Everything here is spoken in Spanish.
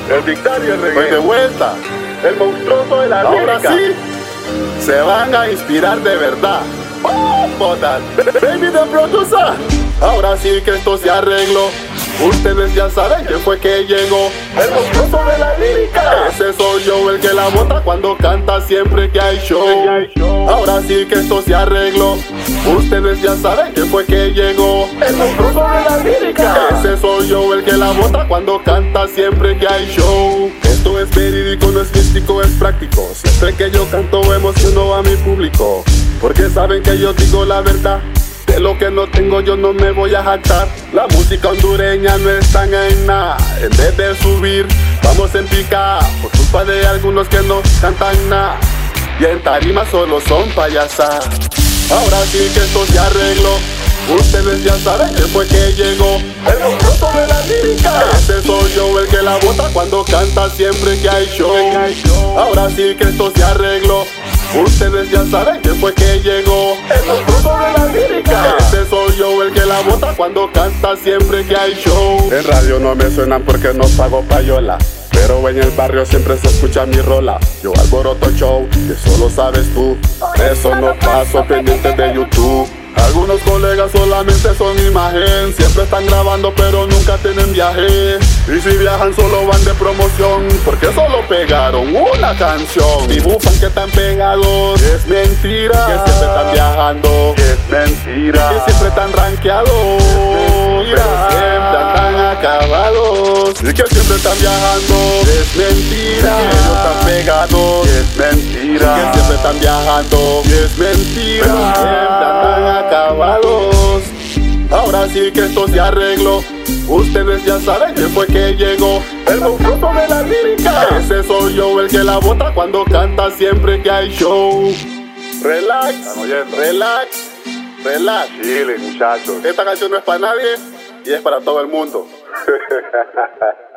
El dictario el Estoy de vuelta. el monstruoso de la Ahora lírica. sí, se van a inspirar de verdad. Oh, botas. Baby the producer. Ahora sí que esto se arregló. Ustedes ya saben quién fue que llegó. El monstruoso de la lírica. Ese soy yo, el que la bota cuando canta siempre que hay show. Ahora sí que esto se arregló. Ustedes ya saben quién fue que llegó. El monstruoso de la lírica. Ese soy yo, el que la bota cuando canta siempre que hay show. Esto es verídico, no es místico, es práctico. Siempre que yo canto emociono a mi público, porque saben que yo digo la verdad. De lo que no tengo yo no me voy a jactar. La música hondureña no está en nada. En vez de subir, vamos en pica, por culpa de algunos que no cantan nada. Y en tarima solo son payasas. Ahora sí que esto se arregló. Ustedes ya saben quién fue que llegó. El monstruoso de la lírica. Ese soy yo, el que la bota cuando canta siempre que hay show. Ahora sí que esto se arregló. Ustedes ya saben quién fue que llegó. El monstruoso de la lírica. Ese soy yo, el que la bota cuando canta siempre que hay show. En radio no me suenan porque no pago payola, pero en el barrio siempre se escucha mi rola. Yo alboroto show, que solo sabes tú. Eso no paso pendiente de YouTube. Algunos colegas solamente son imagen. Siempre están grabando pero nunca tienen viaje. Y si viajan solo van de promoción, porque solo pegaron una canción. Y bufan que están pegados. Es mentira. Que siempre están viajando. Es mentira. Que siempre están rankeados. Pero siempre andan acabados. Y que siempre están viajando. Es mentira. Que ellos están pegados. Es mentira. Que siempre están viajando. Es mentira. Pero siempre andan acabados. Ahora sí que esto se arregló. Ustedes ya saben quién fue que llegó. El monstruoso de la lírica. Ese soy yo, el que la bota cuando canta siempre que hay show. Relax, ¿Están oyendo? relax, relax. Chile, muchachos. Esta canción no es para nadie y es para todo el mundo.